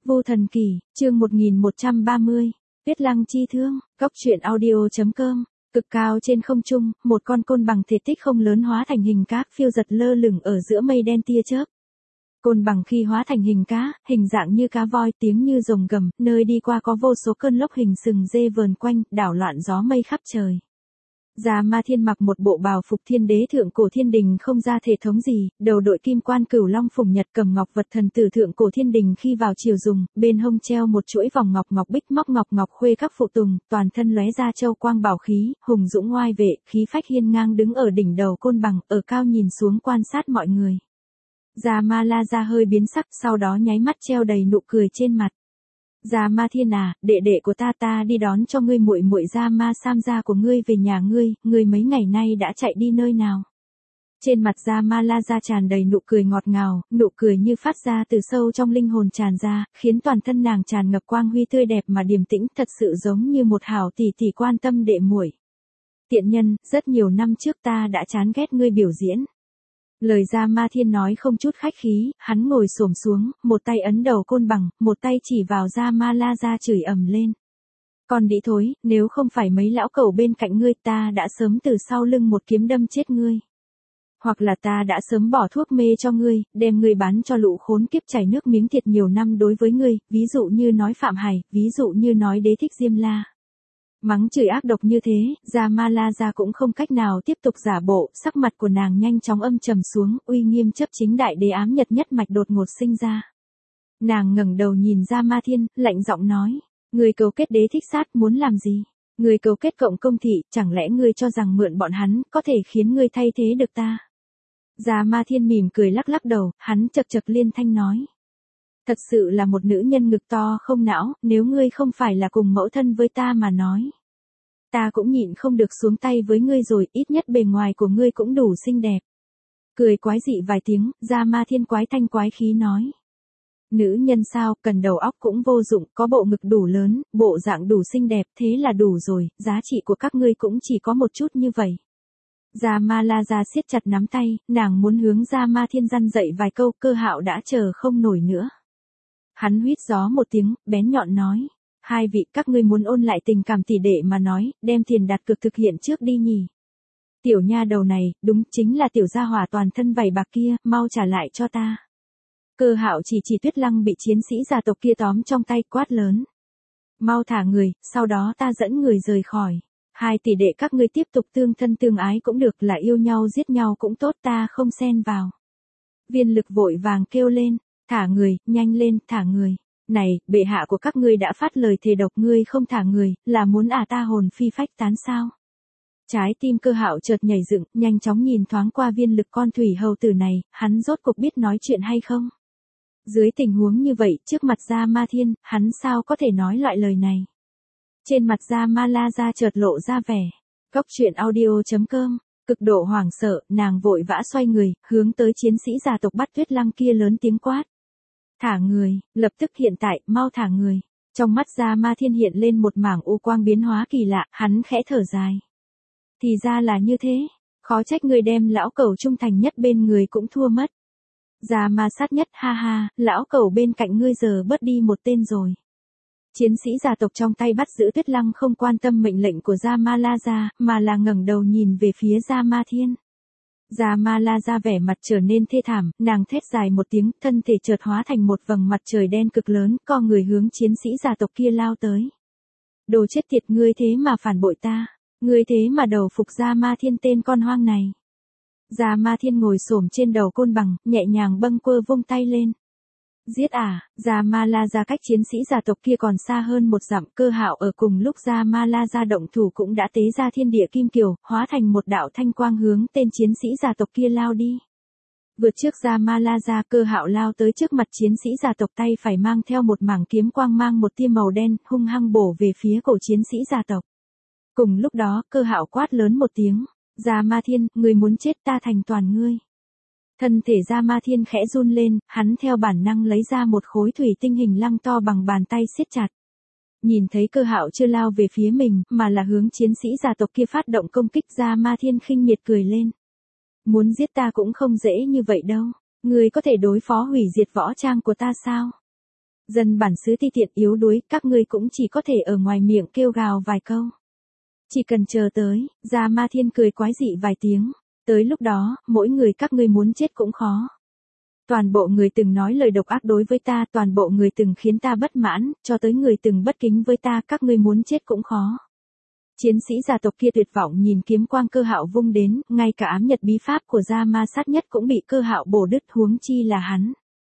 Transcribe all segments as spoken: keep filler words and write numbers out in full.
Vô Thần Kỳ, chương một nghìn một trăm ba mươi, Tuyết Lăng chi thương, Cốc truyện audio.com. Cực cao trên không trung, một con côn bằng thể tích không lớn hóa thành hình cá, phiêu giật lơ lửng ở giữa mây đen tia chớp. Côn bằng khi hóa thành hình cá, hình dạng như cá voi, tiếng như rồng gầm, nơi đi qua có vô số cơn lốc hình sừng dê vờn quanh, đảo loạn gió mây khắp trời. Già Ma Thiên mặc một bộ bào phục thiên đế thượng cổ thiên đình không ra thể thống gì, đầu đội kim quan cửu long phùng nhật, cầm ngọc vật thần tử thượng cổ thiên đình khi vào triều dùng, bên hông treo một chuỗi vòng ngọc ngọc bích móc ngọc ngọc khuê các phụ tùng, toàn thân lóe ra châu quang bảo khí, hùng dũng oai vệ, khí phách hiên ngang đứng ở đỉnh đầu côn bằng, ở cao nhìn xuống quan sát mọi người. Già Ma La ra hơi biến sắc, sau đó nháy mắt treo đầy nụ cười trên mặt. Già Ma Thiên à, đệ đệ của ta ta đi đón cho ngươi muội muội Già Ma Sam gia của ngươi về nhà ngươi, ngươi mấy ngày nay đã chạy đi nơi nào? Trên mặt Già Ma La ra tràn đầy nụ cười ngọt ngào, nụ cười như phát ra từ sâu trong linh hồn tràn ra, khiến toàn thân nàng tràn ngập quang huy tươi đẹp mà điềm tĩnh, thật sự giống như một hảo tỷ tỷ quan tâm đệ muội. Tiện nhân, rất nhiều năm trước ta đã chán ghét ngươi biểu diễn. Lời Già Ma Thiên nói không chút khách khí, hắn ngồi xổm xuống, một tay ấn đầu côn bằng, một tay chỉ vào Già Ma La ra chửi ầm lên. Còn đĩ thối, nếu không phải mấy lão cẩu bên cạnh ngươi ta đã sớm từ sau lưng một kiếm đâm chết ngươi. Hoặc là ta đã sớm bỏ thuốc mê cho ngươi, đem ngươi bán cho lũ khốn kiếp chảy nước miếng thiệt nhiều năm đối với ngươi, ví dụ như nói Phạm Hải, ví dụ như nói Đế Thích Diêm La. Mắng chửi ác độc như thế, Già Ma La ra cũng không cách nào tiếp tục giả bộ, sắc mặt của nàng nhanh chóng âm trầm xuống, uy nghiêm chấp chính đại đế ám nhật nhất mạch đột ngột sinh ra. Nàng ngẩng đầu nhìn Già Ma Thiên, lạnh giọng nói, ngươi cấu kết Đế Thích Sát muốn làm gì? Ngươi cấu kết cộng công thị, chẳng lẽ ngươi cho rằng mượn bọn hắn có thể khiến ngươi thay thế được ta? Già Ma Thiên mỉm cười lắc lắc đầu, hắn chậc chậc liên thanh nói. Thật sự là một nữ nhân ngực to không não, nếu ngươi không phải là cùng mẫu thân với ta mà nói. Ta cũng nhịn không được xuống tay với ngươi rồi, ít nhất bề ngoài của ngươi cũng đủ xinh đẹp. Cười quái dị vài tiếng, Già Ma Thiên quái thanh quái khí nói. Nữ nhân sao, cần đầu óc cũng vô dụng, có bộ ngực đủ lớn, bộ dạng đủ xinh đẹp, thế là đủ rồi, giá trị của các ngươi cũng chỉ có một chút như vậy. Già Ma La ra siết chặt nắm tay, nàng muốn hướng Già Ma Thiên răn dạy vài câu, Cơ Hạo đã chờ không nổi nữa. Hắn huýt gió một tiếng, bén nhọn nói. Hai vị các ngươi muốn ôn lại tình cảm tỷ đệ mà nói, đem tiền đặt cược thực hiện trước đi nhỉ. Tiểu nha đầu này, đúng chính là tiểu gia hỏa toàn thân vảy bạc kia, mau trả lại cho ta. Cơ Hạo chỉ chỉ Tuyết Lăng bị chiến sĩ gia tộc kia tóm trong tay quát lớn. Mau thả người, sau đó ta dẫn người rời khỏi. Hai tỷ đệ các ngươi tiếp tục tương thân tương ái cũng được, là yêu nhau giết nhau cũng tốt, ta không xen vào. Viên Lực vội vàng kêu lên. Thả người, nhanh lên, thả người. Này, bệ hạ của các ngươi đã phát lời thề độc, ngươi không thả người, là muốn à ta hồn phi phách tán sao? Trái tim Cơ Hạo chợt nhảy dựng, nhanh chóng nhìn thoáng qua Viên Lực con thủy hầu tử này, hắn rốt cuộc biết nói chuyện hay không? Dưới tình huống như vậy, trước mặt Già Ma Thiên, hắn sao có thể nói loại lời này? Trên mặt Già Ma La ra chợt lộ ra vẻ. Cốc truyện audio.com. Cực độ hoảng sợ, nàng vội vã xoay người, hướng tới chiến sĩ gia tộc bắt Tuyết Lăng kia lớn tiếng quát. Thả người, lập tức hiện tại, mau thả người. Trong mắt Già Ma Thiên hiện lên một mảng u quang biến hóa kỳ lạ, hắn khẽ thở dài. Thì ra là như thế, khó trách người đem lão cẩu trung thành nhất bên người cũng thua mất. Già Ma sát nhất, ha ha, lão cẩu bên cạnh ngươi giờ bớt đi một tên rồi. Chiến sĩ gia tộc trong tay bắt giữ Tuyết Lăng không quan tâm mệnh lệnh của Già Ma La ra, mà là ngẩng đầu nhìn về phía Già Ma Thiên. Già Ma La ra vẻ mặt trở nên thê thảm, nàng thét dài một tiếng, thân thể chợt hóa thành một vầng mặt trời đen cực lớn, co người hướng chiến sĩ gia tộc kia lao tới. Đồ chết tiệt, ngươi thế mà phản bội ta, ngươi thế mà đầu phục Già Ma Thiên tên con hoang này. Già Ma Thiên ngồi xổm trên đầu côn bằng, nhẹ nhàng bâng quơ vung tay lên. Giết à, Già Ma La ra cách chiến sĩ gia tộc kia còn xa hơn một dặm, Cơ Hạo ở cùng lúc Già Ma La ra động thủ cũng đã tế ra thiên địa kim kiều, hóa thành một đạo thanh quang hướng tên chiến sĩ gia tộc kia lao đi. Vượt trước Già Ma La ra, Cơ Hạo lao tới trước mặt chiến sĩ gia tộc, tay phải mang theo một mảng kiếm quang mang một tia màu đen, hung hăng bổ về phía cổ chiến sĩ gia tộc. Cùng lúc đó, Cơ Hạo quát lớn một tiếng, Già Ma Thiên, người muốn chết ta thành toàn ngươi. Thân thể Già Ma Thiên khẽ run lên, hắn theo bản năng lấy ra một khối thủy tinh hình lăng to bằng bàn tay siết chặt. Nhìn thấy Cơ Hạo chưa lao về phía mình, mà là hướng chiến sĩ gia tộc kia phát động công kích, Già Ma Thiên khinh miệt cười lên. Muốn giết ta cũng không dễ như vậy đâu, ngươi có thể đối phó hủy diệt võ trang của ta sao? Dân bản xứ ti tiện yếu đuối, các ngươi cũng chỉ có thể ở ngoài miệng kêu gào vài câu. Chỉ cần chờ tới, Gia Ma Thiên cười quái dị vài tiếng. Tới lúc đó, mỗi người các ngươi muốn chết cũng khó. Toàn bộ người từng nói lời độc ác đối với ta, toàn bộ người từng khiến ta bất mãn, cho tới người từng bất kính với ta, các ngươi muốn chết cũng khó. Chiến sĩ gia tộc kia tuyệt vọng nhìn kiếm quang Cơ Hạo vung đến, ngay cả ám nhật bí pháp của Gia Ma sát nhất cũng bị Cơ Hạo bổ đứt, huống chi là hắn.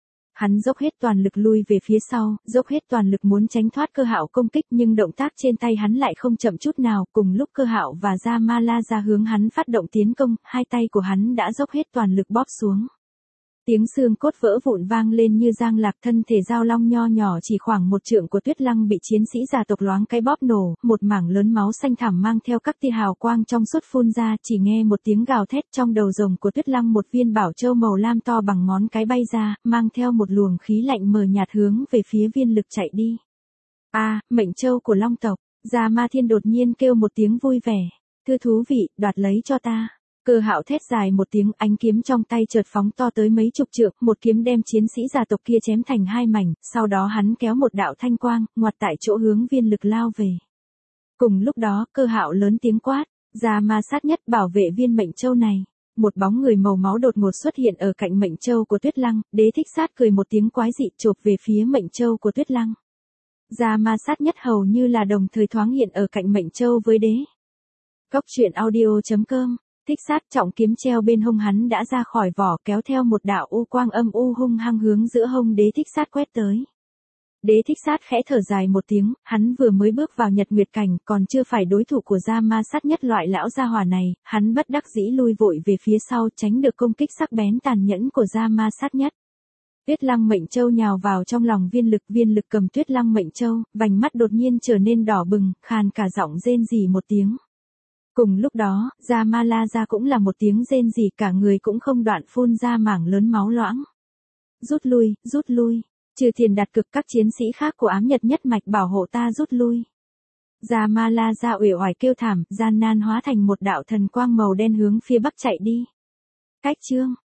Hắn dốc hết toàn lực lui về phía sau, dốc hết toàn lực muốn tránh thoát Cơ Hạo công kích, nhưng động tác trên tay hắn lại không chậm chút nào, cùng lúc Cơ Hạo và Gia Ma la ra hướng hắn phát động tiến công, hai tay của hắn đã dốc hết toàn lực bóp xuống. Tiếng xương cốt vỡ vụn vang lên như giang lạc, thân thể Giao Long nho nhỏ chỉ khoảng một trượng của Tuyết Lăng bị chiến sĩ gia tộc loáng cái bóp nổ, một mảng lớn máu xanh thẳm mang theo các tia hào quang trong suốt phun ra, chỉ nghe một tiếng gào thét, trong đầu rồng của Tuyết Lăng một viên bảo châu màu lam to bằng ngón cái bay ra, mang theo một luồng khí lạnh mờ nhạt hướng về phía viên lực chạy đi. A, à, mệnh châu của Long tộc, Gia Ma Thiên đột nhiên kêu một tiếng vui vẻ, thư thú vị, đoạt lấy cho ta. Cơ Hạo thét dài một tiếng, ánh kiếm trong tay chợt phóng to tới mấy chục trượng, một kiếm đem chiến sĩ gia tộc kia chém thành hai mảnh, sau đó hắn kéo một đạo thanh quang, ngoặt tại chỗ hướng viên lực lao về. Cùng lúc đó, Cơ Hạo lớn tiếng quát, Gia Ma sát nhất bảo vệ viên mệnh châu này. Một bóng người màu máu đột ngột xuất hiện ở cạnh mệnh châu của Tuyết Lăng, Đế Thích Sát cười một tiếng quái dị chộp về phía mệnh châu của Tuyết Lăng. Gia Ma sát nhất hầu như là đồng thời thoáng hiện ở cạnh mệnh châu với đế. Cốc truyện audio chấm com. Thích Sát trọng kiếm treo bên hông hắn đã ra khỏi vỏ, kéo theo một đạo u quang âm u hung hăng hướng giữa hông Đế Thích Sát quét tới. Đế Thích Sát khẽ thở dài một tiếng, hắn vừa mới bước vào Nhật Nguyệt Cảnh, còn chưa phải đối thủ của Gia Ma sát nhất loại lão gia hỏa này, hắn bất đắc dĩ lui vội về phía sau tránh được công kích sắc bén tàn nhẫn của Gia Ma sát nhất. Tuyết Lăng mệnh châu nhào vào trong lòng viên lực, viên lực cầm Tuyết Lăng mệnh châu, vành mắt đột nhiên trở nên đỏ bừng, khàn cả giọng rên rỉ một tiếng. Cùng lúc đó, Gia Ma la ra cũng là một tiếng rên rỉ, cả người cũng không đoạn phun ra mảng lớn máu loãng. Rút lui, rút lui, trừ Thiền Đạt Cực các chiến sĩ khác của ám nhật nhất mạch bảo hộ ta rút lui. Gia Ma la ra uể oải kêu thảm, gian nan hóa thành một đạo thần quang màu đen hướng phía bắc chạy đi. Cách chương